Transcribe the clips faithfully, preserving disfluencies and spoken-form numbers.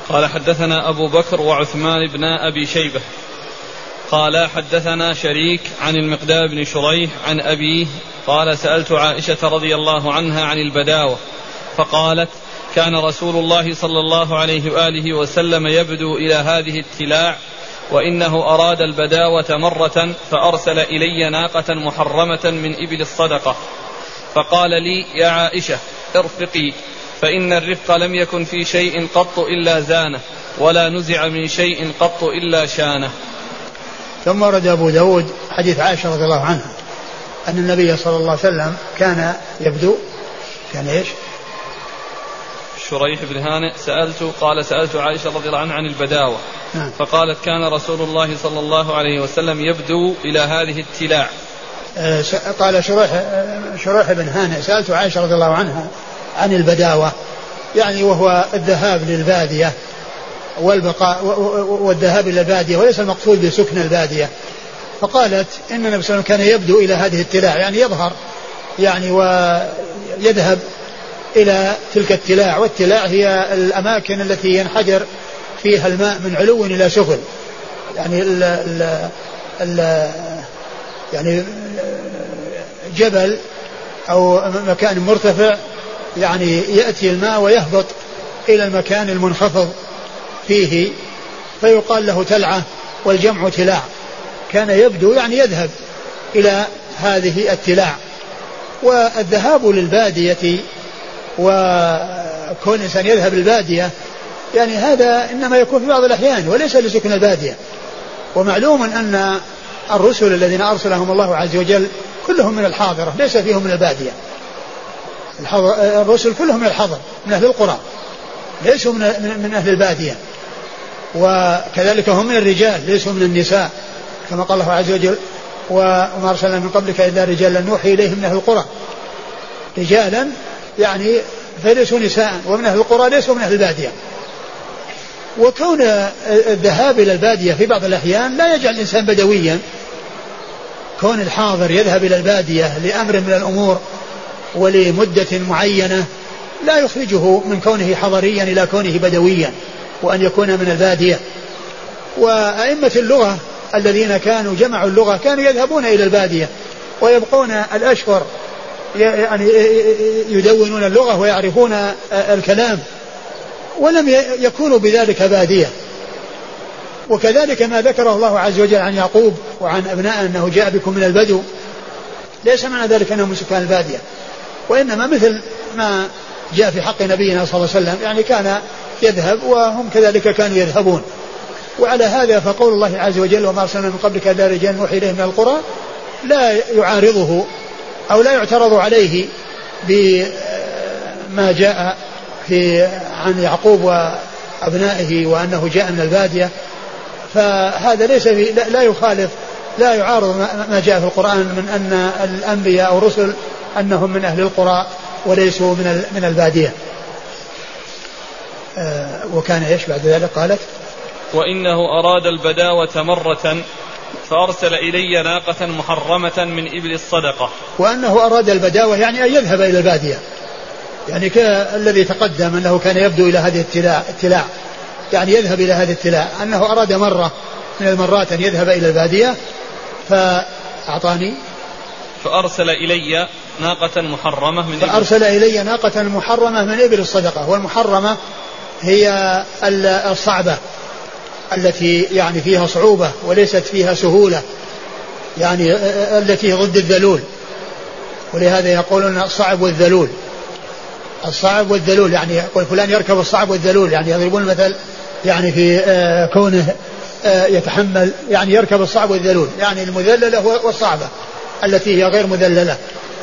قال حدثنا أبو بكر وعثمان بن أبي شيبة قال حدثنا شريك عن المقدام بن شريح عن أبيه قال سألت عائشة رضي الله عنها عن البداوة فقالت كان رسول الله صلى الله عليه وآله وسلم يبدو إلى هذه التلاع وإنه أراد البداوة مرة فأرسل إلي ناقة محرمة من إبل الصدقة فقال لي يا عائشة ارفقي فإن الرفق لم يكن في شيء قط إلا زانه ولا نزع من شيء قط إلا شانه. ثم ورد أبو داود حديث عائشة رضي الله عنها أن النبي صلى الله عليه وسلم كان يبدو كان إيش شريح بن هانئ سألت قال سألت عائشة رضي الله عنها عن البداوة نعم. فقالت كان رسول الله صلى الله عليه وسلم يبدو إلى هذه التلاع. آه قال شريح, شريح بن هانئ سألت عائشة رضي الله عنها عن البداوة يعني وهو الذهاب للبادية والبقاء والذهاب إلى البادية وليس المقصود بسكن البادية. فقالت إن النبي صلى الله عليه وسلم كان يبدو إلى هذه التلاع يعني يظهر يعني ويذهب إلى تلك التلاع والتلاع هي الأماكن التي ينحدر فيها الماء من علو إلى سفل يعني ال ال ال يعني جبل أو مكان مرتفع يعني يأتي الماء ويهبط إلى المكان المنخفض فيه فيقال له تلعة والجمع تلاع. كان يبدو يعني يذهب إلى هذه التلاع. والذهاب للبادية وكون إنسان يذهب للبادية يعني هذا إنما يكون في بعض الأحيان وليس لسكن البادية. ومعلوم أن الرسل الذين أرسلهم الله عز وجل كلهم من الحاضرة ليس فيهم من البادية. الرسل كلهم من الحضر من أهل القرى ليسوا من, من أهل البادية. وكذلك هم من الرجال ليسوا من النساء كما قال الله عز وجل وما أرسلنا من قبلك إلا رجالا نوحي إليهم من أهل القرى رجالا يعني فليسوا نساء ومن أهل القرى ليسوا من أهل البادية. وكون الذهاب إلى البادية في بعض الأحيان لا يجعل الإنسان بدويا. كون الحاضر يذهب إلى البادية لأمر من الأمور ولمدة معينة لا يخرجه من كونه حضريا إلى كونه بدويا وأن يكون من البادية. وأئمة اللغة الذين كانوا جمعوا اللغة كانوا يذهبون إلى البادية ويبقون الأشهر يعني يدونون اللغة ويعرفون الكلام ولم يكونوا بذلك بادية. وكذلك ما ذكره الله عز وجل عن يعقوب وعن أبناء أنه جاء بكم من البدو ليس معنى ذلك أنهم سكان البادية وإنما مثل ما جاء في حق نبينا صلى الله عليه وسلم يعني كان يذهب وهم كذلك كانوا يذهبون. وعلى هذا فقول الله عز وجل وما أرسلنا من قبلك إلا رجال نوحي إليهم من القرى لا يعارضه أو لا يعترض عليه بما جاء في عن يعقوب وأبنائه وأنه جاء من البادية. فهذا ليس لا يخالف لا يعارض ما جاء في القرآن من أن الأنبياء أو الرسل أنهم من أهل القرى وليسوا من من البادية. وكان إيش بعد ذلك قالت وإنه أراد البداوة مرة فأرسل إلي ناقة محرمة من إبل الصدقة. وأنه أراد البداوة يعني أن يذهب إلى البادية يعني كالذي تقدم أنه كان يبدو إلى هذه التلاع, التلاع يعني يذهب إلى هذه التلاع أنه أراد مرة من المرات أن يذهب إلى البادية فأعطاني فأرسل إلي ناقة محرمة من إبل فأرسل إلي ناقة محرمة من إبل الصدقة. والمحرمة هي الصعبة التي يعني فيها صعوبة وليست فيها سهولة يعني التي ضد الذلول. ولهذا يقولون الصعب والذلول الصعب والذلول يعني يقول فلان يركب الصعب والذلول يعني يضربون المثل يعني في كونه يتحمل يعني يركب الصعب والذلول يعني المذللة والصعبة التي هي غير مذللة.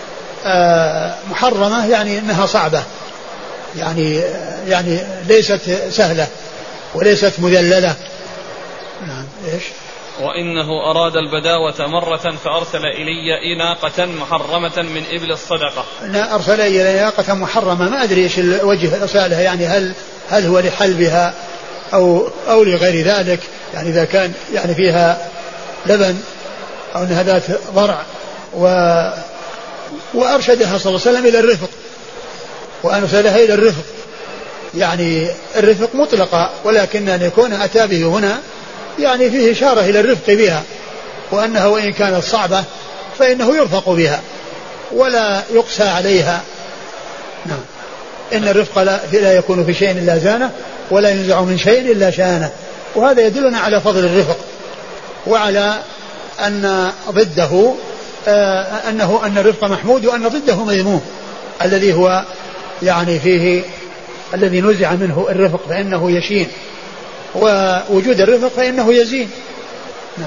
محرمة يعني انها صعبة يعني يعني ليست سهلة وليست مذللة. نعم ايش وإنه أراد البداوة مرة فأرسل إلي ناقة محرمة من إبل الصدقة. لا أرسل إلي ناقة محرمة ما أدري إيش الوجه إرسالها يعني هل هل هو لحلبها أو أو لغير ذلك يعني إذا كان يعني فيها لبن أو أنها ذات ضرع و وأرشدها صلى الله عليه وسلم إلى الرفق وأرسلها إلى الرفق يعني الرفق مطلقة، ولكن أن يكون أتى به هنا يعني فيه إشارة إلى الرفق بها، وأنها وإن كانت صعبة فإنه يرفق بها ولا يقسى عليها. نعم. إن الرفق لا, لا يكون في شيء إلا زانه ولا ينزع من شيء إلا شانه. وهذا يدلنا على فضل الرفق وعلى أن ضده آه أنه أن الرفق محمود وأن ضده مذموم، الذي هو يعني فيه الذي نزع منه الرفق فإنه يشين، ووجود الرفق فإنه يزين. نعم.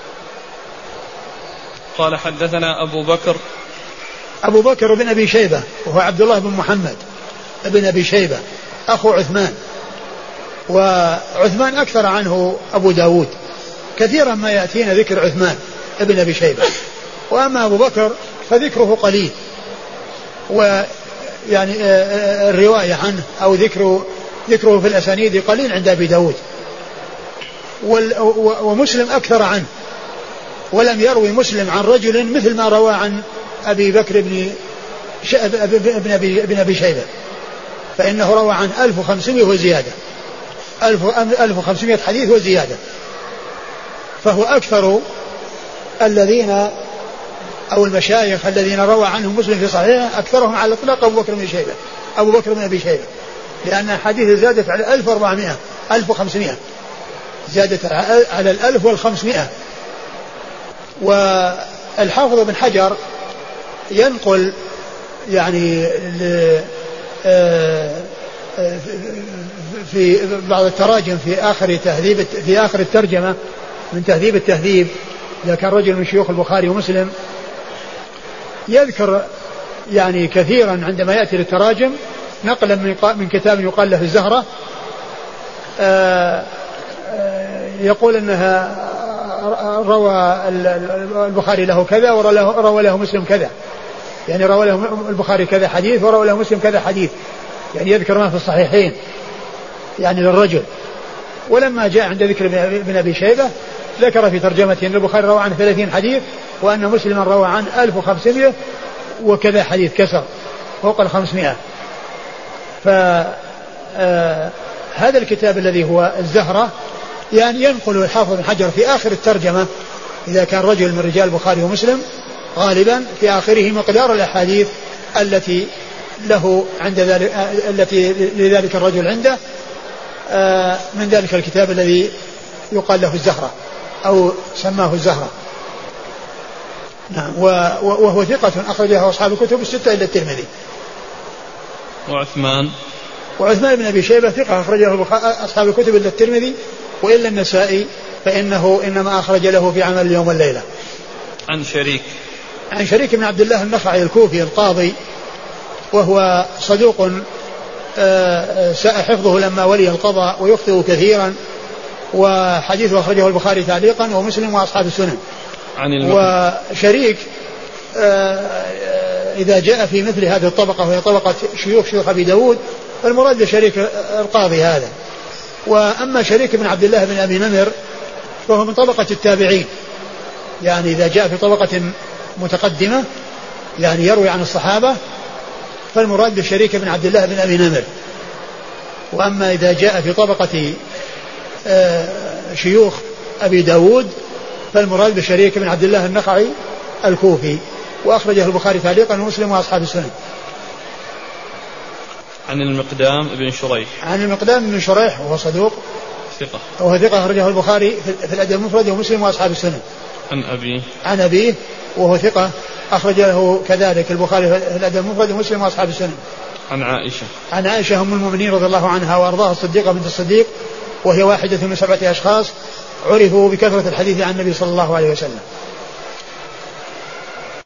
قال حدثنا أبو بكر أبو بكر بن أبي شيبة وهو عبد الله بن محمد بن أبي شيبة أخو عثمان، وعثمان أكثر عنه أبو داود، كثيرا ما يأتينا ذكر عثمان بن أبي شيبة، وأما أبو بكر فذكره قليل، ويعني الرواية عنه أو ذكره ذكره في الأسانيد قليل عند أبي داود، ومسلم أكثر عنه، ولم يروي مسلم عن رجل مثل ما روى عن أبي بكر بن بن أبي, بن أبي شيبة، فإنه روى عن ألف وخمسمائة وزيادة، ألف وخمسمائة حديث وزيادة، فهو أكثر الذين أو المشايخ الذين روى عنهم مسلم في صحيحه أكثرهم على الإطلاق أبو بكر بن شيبة أبو بكر بن أبي شيبة، لأن الحديث زادت على ألف وأربعمائة ألف وخمسمائة، زادت على الألف والخمسمائة. والحافظ بن حجر ينقل يعني في بعض التراجم في آخر تهذيب في آخر الترجمة من تهذيب التهذيب، إذا كان رجل من شيوخ البخاري ومسلم، يذكر يعني كثيرا عندما يأتي للتراجم نقلا من كتاب يقال له الزهرة، يقول أنها روى البخاري له كذا وروى له مسلم كذا، يعني روى له البخاري كذا حديث وروى له مسلم كذا حديث، يعني يذكر ما في الصحيحين يعني للرجل. ولما جاء عند ذكر ابن أبي شيبة ذكر في ترجمته أن البخاري روى عنه ثلاثين حديث وأن مسلما روى عنه ألف وخمسمائة وكذا حديث، كسر فوق الخمسمائة. فهذا الكتاب الذي هو الزهرة يعني ينقل الحافظ بن حجر في آخر الترجمة، إذا كان رجل من رجال البخاري ومسلم غالبا في آخره مقدار الأحاديث التي له عند ذلك التي لذلك الرجل عنده من ذلك الكتاب الذي يقال له الزهرة أو سماه الزهرة. نعم. وهو ثقة أخرجه أصحاب الكتب الستة إلا الترمذي. وعثمان وعثمان بن أبي شيبة ثقة أخرجه أصحاب الكتب إلا الترمذي وإلا النسائي، فإنه إنما أخرج له في عمل اليوم والليلة. عن شريك عن شريك بن عبد الله النخعي الكوفي القاضي، وهو صدوق ساء حفظه لما ولي القضاء ويخطئ كثيرا، وحديثه أخرجه البخاري تعليقا ومسلم وأصحاب السنن. عن وشريك إذا جاء في مثل هذه الطبقة وهي طبقة شيوخ شيوخ أبي داود فالمراد بشريك القاضي هذا. وأما شريك بن عبد الله بن أبي نمر فهو من طبقة التابعين، يعني إذا جاء في طبقة متقدمة يعني يروي عن الصحابة فالمراد بشريك بن عبد الله بن أبي نمر. وأما إذا جاء في طبقة شيوخ أبي داود فالمراد بشريك بن عبد الله النخعي الكوفي، وأخرجه البخاري تعليقا ومسلم وأصحاب السنن. عن المقدام بن شريح عن المقدام بن شريح وهو صدوق ثقة وهو ثقة أخرجه البخاري في الأدب المفرد ومسلم وأصحاب السنن. عن أبيه عن أبيه وهو ثقة أخرج له كذلك البخاري في الأدب المفرد ومسلم وأصحاب السنن. عن عائشة عن عائشة أم المؤمنين رضي الله عنها وأرضاها الصديقة بنت الصديق، وهي واحدة من سبعة أشخاص عرفوا بكثرة الحديث عن النبي صلى الله عليه وسلم.